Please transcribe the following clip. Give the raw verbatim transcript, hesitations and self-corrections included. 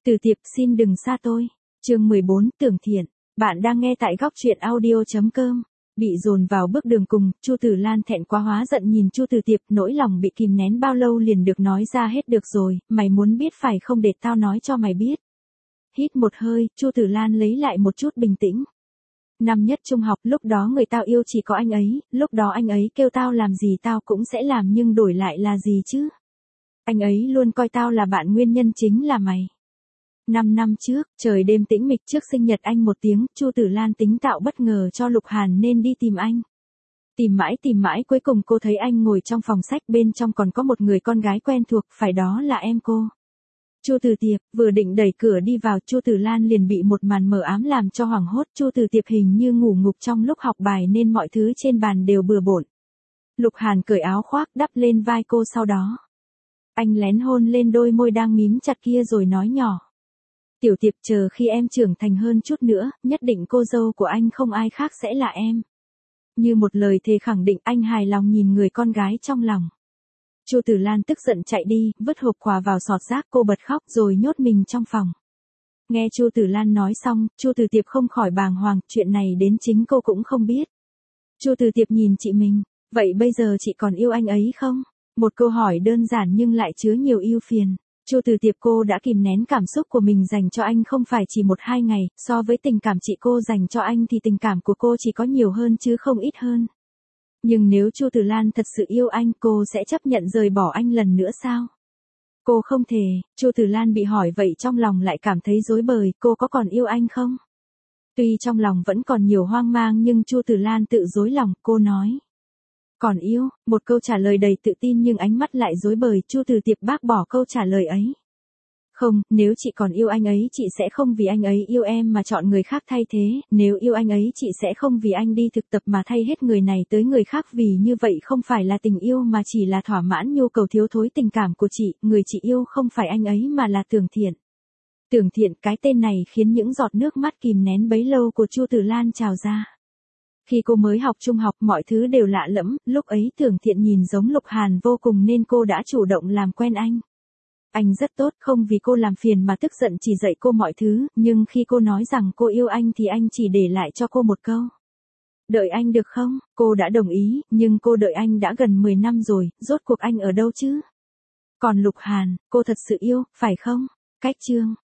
Từ Tiệp xin đừng xa tôi. Chương mười bốn, Tưởng Thiện. Bạn đang nghe tại góc truyện audio chấm com. Bị dồn vào bước đường cùng, Chu Tử Lan thẹn quá hóa giận nhìn Chu Từ Tiệp, nỗi lòng bị kìm nén bao lâu liền được nói ra hết được rồi, mày muốn biết phải không, để tao nói cho mày biết. Hít một hơi, Chu Tử Lan lấy lại một chút bình tĩnh. Năm nhất trung học, lúc đó người tao yêu chỉ có anh ấy, lúc đó anh ấy kêu tao làm gì tao cũng sẽ làm, nhưng đổi lại là gì chứ? Anh ấy luôn coi tao là bạn, nguyên nhân chính là mày. Năm năm trước, trời đêm tĩnh mịch trước sinh nhật anh một tiếng, Chu Tử Lan tính tạo bất ngờ cho Lục Hàn nên đi tìm anh. Tìm mãi tìm mãi cuối cùng cô thấy anh ngồi trong phòng sách, bên trong còn có một người con gái quen thuộc, phải đó là em cô. Chu Từ Tiệp. Vừa định đẩy cửa đi vào, Chu Tử Lan liền bị một màn mờ ám làm cho hoảng hốt. Chu Từ Tiệp hình như ngủ ngục trong lúc học bài nên mọi thứ trên bàn đều bừa bộn. Lục Hàn cởi áo khoác đắp lên vai cô, sau đó anh lén hôn lên đôi môi đang mím chặt kia rồi nói nhỏ. Tiểu Tiệp, chờ khi em trưởng thành hơn chút nữa, nhất định cô dâu của anh không ai khác sẽ là em. Như một lời thề khẳng định, anh hài lòng nhìn người con gái trong lòng. Chu Tử Lan tức giận chạy đi, vứt hộp quà vào sọt rác, cô bật khóc rồi nhốt mình trong phòng. Nghe Chu Tử Lan nói xong, Chu Từ Tiệp không khỏi bàng hoàng, chuyện này đến chính cô cũng không biết. Chu Từ Tiệp nhìn chị mình, vậy bây giờ chị còn yêu anh ấy không? Một câu hỏi đơn giản nhưng lại chứa nhiều ưu phiền. Chu Từ Tiệp, cô đã kìm nén cảm xúc của mình dành cho anh không phải chỉ một hai ngày, so với tình cảm chị cô dành cho anh thì tình cảm của cô chỉ có nhiều hơn chứ không ít hơn. Nhưng nếu Chu Tử Lan thật sự yêu anh, cô sẽ chấp nhận rời bỏ anh lần nữa sao? Cô không thể. Chu Tử Lan bị hỏi vậy trong lòng lại cảm thấy rối bời, cô có còn yêu anh không? Tuy trong lòng vẫn còn nhiều hoang mang nhưng Chu Tử Lan tự dối lòng, cô nói. Còn yêu, một câu trả lời đầy tự tin nhưng ánh mắt lại rối bời. Chu Từ Tiệp bác bỏ câu trả lời ấy. Không, nếu chị còn yêu anh ấy chị sẽ không vì anh ấy yêu em mà chọn người khác thay thế, nếu yêu anh ấy chị sẽ không vì anh đi thực tập mà thay hết người này tới người khác, vì như vậy không phải là tình yêu mà chỉ là thỏa mãn nhu cầu thiếu thốn tình cảm của chị, người chị yêu không phải anh ấy mà là Tưởng Thiện. Tưởng Thiện, cái tên này khiến những giọt nước mắt kìm nén bấy lâu của Chu Tử Lan trào ra. Khi cô mới học trung học mọi thứ đều lạ lẫm, lúc ấy Tưởng Thiện nhìn giống Lục Hàn vô cùng nên cô đã chủ động làm quen anh. Anh rất tốt, không vì cô làm phiền mà tức giận chỉ dạy cô mọi thứ, nhưng khi cô nói rằng cô yêu anh thì anh chỉ để lại cho cô một câu. Đợi anh được không? Cô đã đồng ý, nhưng cô đợi anh đã gần mười năm rồi, rốt cuộc anh ở đâu chứ? Còn Lục Hàn, cô thật sự yêu, phải không? Cách chương.